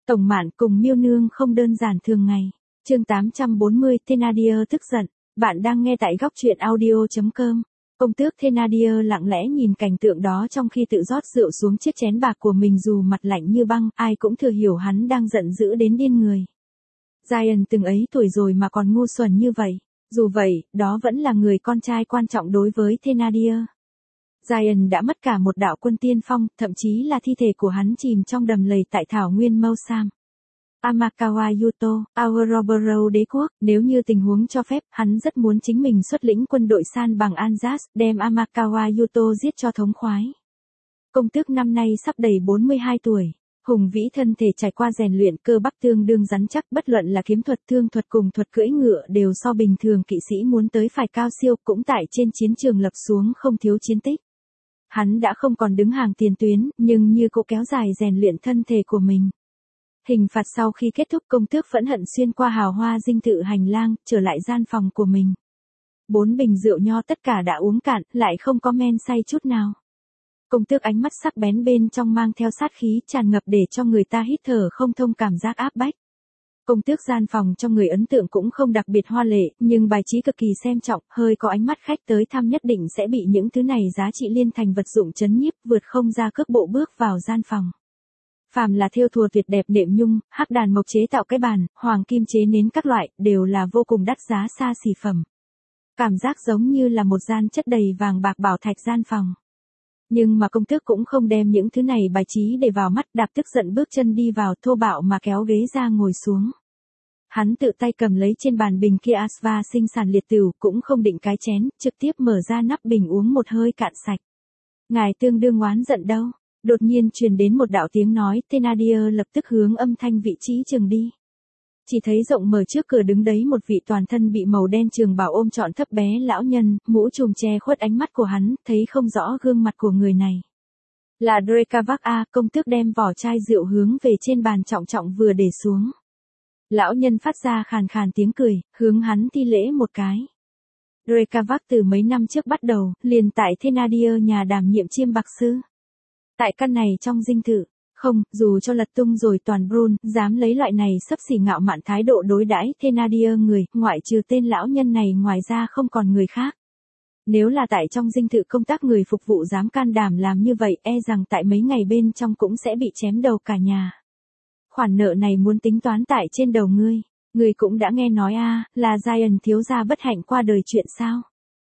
Tổng Mạn cùng Miêu Nương không đơn giản thường ngày. Chương 840 Thénardier tức giận. Bạn đang nghe tại góc truyện audio.com. Công tước Thénardier lặng lẽ nhìn cảnh tượng đó trong khi tự rót rượu xuống chiếc chén bạc của mình, dù mặt lạnh như băng, ai cũng thừa hiểu hắn đang giận dữ đến điên người. Ryan từng ấy tuổi rồi mà còn ngu xuẩn như vậy. Dù vậy, đó vẫn là người con trai quan trọng đối với Thénardier. Ryan đã mất cả một đạo quân tiên phong, thậm chí là thi thể của hắn chìm trong đầm lầy tại thảo nguyên Mawsam. Amakawa Yuto, Auroboro đế quốc, nếu như tình huống cho phép, hắn rất muốn chính mình xuất lĩnh quân đội san bằng Anzas, đem Amakawa Yuto giết cho thống khoái. Công tước năm nay sắp đầy 42 tuổi, hùng vĩ thân thể trải qua rèn luyện, cơ bắp tương đương rắn chắc, bất luận là kiếm thuật, thương thuật cùng thuật cưỡi ngựa đều so bình thường kỵ sĩ muốn tới phải cao siêu, cũng tại trên chiến trường lập xuống không thiếu chiến tích. Hắn đã không còn đứng hàng tiền tuyến, nhưng như cũ kéo dài rèn luyện thân thể của mình. Hình phạt sau khi kết thúc, công tước phẫn hận xuyên qua hào hoa dinh thự hành lang, trở lại gian phòng của mình. 4 bình rượu nho tất cả đã uống cạn, lại không có men say chút nào. Công tước ánh mắt sắc bén bên trong mang theo sát khí tràn ngập để cho người ta hít thở không thông, cảm giác áp bách. Công tước gian phòng cho người ấn tượng cũng không đặc biệt hoa lệ, nhưng bài trí cực kỳ xem trọng, hơi có ánh mắt khách tới thăm nhất định sẽ bị những thứ này giá trị liên thành vật dụng chấn nhiếp, vượt không ra cước bộ bước vào gian phòng. Phàm là thêu thùa tuyệt đẹp, đệm nhung, hắc đàn mộc chế tạo cái bàn, hoàng kim chế nến các loại, đều là vô cùng đắt giá xa xỉ phẩm. Cảm giác giống như là một gian chất đầy vàng bạc bảo thạch gian phòng. Nhưng mà công tước cũng không đem những thứ này bài trí để vào mắt, đạp tức giận bước chân đi vào, thô bạo mà kéo ghế ra ngồi xuống. Hắn tự tay cầm lấy trên bàn bình kia Asva sinh sản liệt tửu, cũng không định cái chén, trực tiếp mở ra nắp bình uống một hơi cạn sạch. Ngài tương đương oán giận đâu? Đột nhiên truyền đến một đạo tiếng nói, Thénardier lập tức hướng âm thanh vị trí trường đi. Chỉ thấy rộng mở trước cửa đứng đấy một vị toàn thân bị màu đen trường bào ôm trọn thấp bé lão nhân, mũ trùm che khuất ánh mắt của hắn, thấy không rõ gương mặt của người này. Là Drekavac A. Công tước đem vỏ chai rượu hướng về trên bàn trọng trọng vừa để xuống. Lão nhân phát ra khàn khàn tiếng cười, hướng hắn thi lễ một cái. Drekavac từ mấy năm trước bắt đầu, liền tại Thénardier nhà đảm nhiệm chiêm bạc sư. Tại căn này trong dinh thự, không, dù cho lật tung rồi toàn Brun, dám lấy loại này xấp xỉ ngạo mạn thái độ đối đãi Thénardier người, ngoại trừ tên lão nhân này ngoài ra không còn người khác. Nếu là tại trong dinh thự công tác người phục vụ dám can đảm làm như vậy, e rằng tại mấy ngày bên trong cũng sẽ bị chém đầu cả nhà. Khoản nợ này muốn tính toán tại trên đầu ngươi. Ngươi cũng đã nghe nói là Ryan thiếu gia bất hạnh qua đời chuyện sao?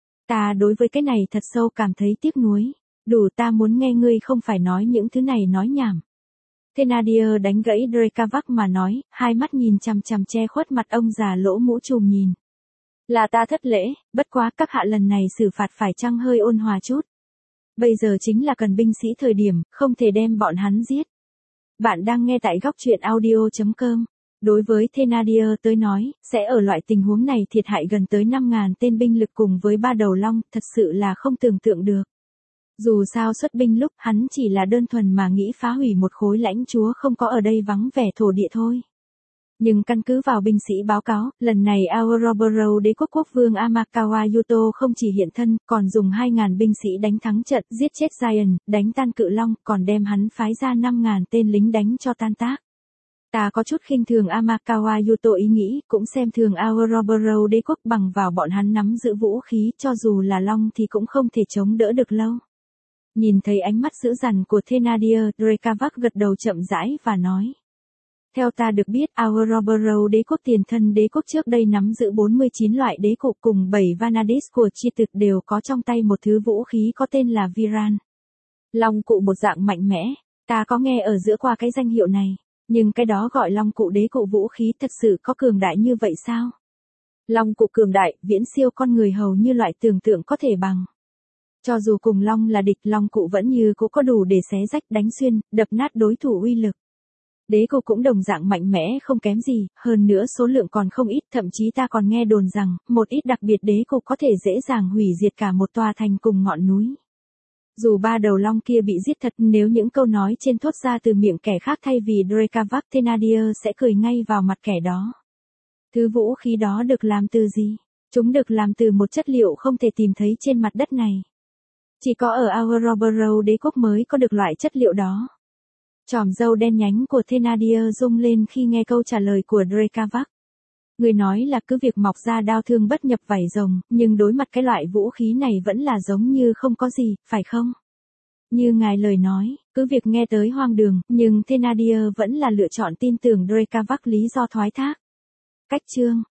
Ta đối với cái này thật sâu cảm thấy tiếc nuối. Đủ, ta muốn nghe ngươi không phải nói những thứ này nói nhảm. Thénardier đánh gãy Drekavac mà nói, hai mắt nhìn chằm chằm che khuất mặt ông già lỗ mũ trùm nhìn. Là ta thất lễ, bất quá các hạ lần này xử phạt phải chăng hơi ôn hòa chút. Bây giờ chính là cần binh sĩ thời điểm, không thể đem bọn hắn giết. Bạn đang nghe tại góc truyện audio.com. Đối với Thénardier tới nói, sẽ ở loại tình huống này thiệt hại gần tới 5.000 tên binh lực cùng với 3 đầu long, thật sự là không tưởng tượng được. Dù sao xuất binh lúc hắn chỉ là đơn thuần mà nghĩ phá hủy một khối lãnh chúa không có ở đây vắng vẻ thổ địa thôi. Nhưng căn cứ vào binh sĩ báo cáo, lần này Auroboro đế quốc quốc vương Amakawa Yuto không chỉ hiện thân, còn dùng 2.000 binh sĩ đánh thắng trận, giết chết Ryan, đánh tan cự long, còn đem hắn phái ra 5.000 tên lính đánh cho tan tác. Ta có chút khinh thường Amakawa Yuto ý nghĩ, cũng xem thường Auroboro đế quốc bằng vào bọn hắn nắm giữ vũ khí, cho dù là long thì cũng không thể chống đỡ được lâu. Nhìn thấy ánh mắt dữ dằn của Thénardier, Drekavac gật đầu chậm rãi và nói. Theo ta được biết, Auroboro đế quốc tiền thân đế quốc trước đây nắm giữ 49 loại đế cụ cùng 7 Vanadis của chi tực đều có trong tay một thứ vũ khí có tên là Viran. Long cụ một dạng mạnh mẽ, ta có nghe ở giữa qua cái danh hiệu này, nhưng cái đó gọi long cụ đế cụ vũ khí thật sự có cường đại như vậy sao? Long cụ cường đại, viễn siêu con người hầu như loại tưởng tượng có thể bằng. Cho dù cùng long là địch, long cụ vẫn như cũ có đủ để xé rách, đánh xuyên, đập nát đối thủ uy lực. Đế cụ cũng đồng dạng mạnh mẽ không kém gì, hơn nữa số lượng còn không ít, thậm chí ta còn nghe đồn rằng, một ít đặc biệt đế cụ có thể dễ dàng hủy diệt cả một tòa thành cùng ngọn núi. Dù 3 đầu long kia bị giết thật, nếu những câu nói trên thốt ra từ miệng kẻ khác thay vì Drekavac, Thénardier sẽ cười ngay vào mặt kẻ đó. Thứ vũ khí đó được làm từ gì? Chúng được làm từ một chất liệu không thể tìm thấy trên mặt đất này. Chỉ có ở Auroboro đế quốc mới có được loại chất liệu đó. Chòm râu đen nhánh của Thénardier rung lên khi nghe câu trả lời của Drekavac. Người nói là cứ việc mọc ra đao thương bất nhập vảy rồng, nhưng đối mặt cái loại vũ khí này vẫn là giống như không có gì, phải không? Như ngài lời nói, cứ việc nghe tới hoang đường, nhưng Thénardier vẫn là lựa chọn tin tưởng Drekavac lý do thoái thác. Cách chương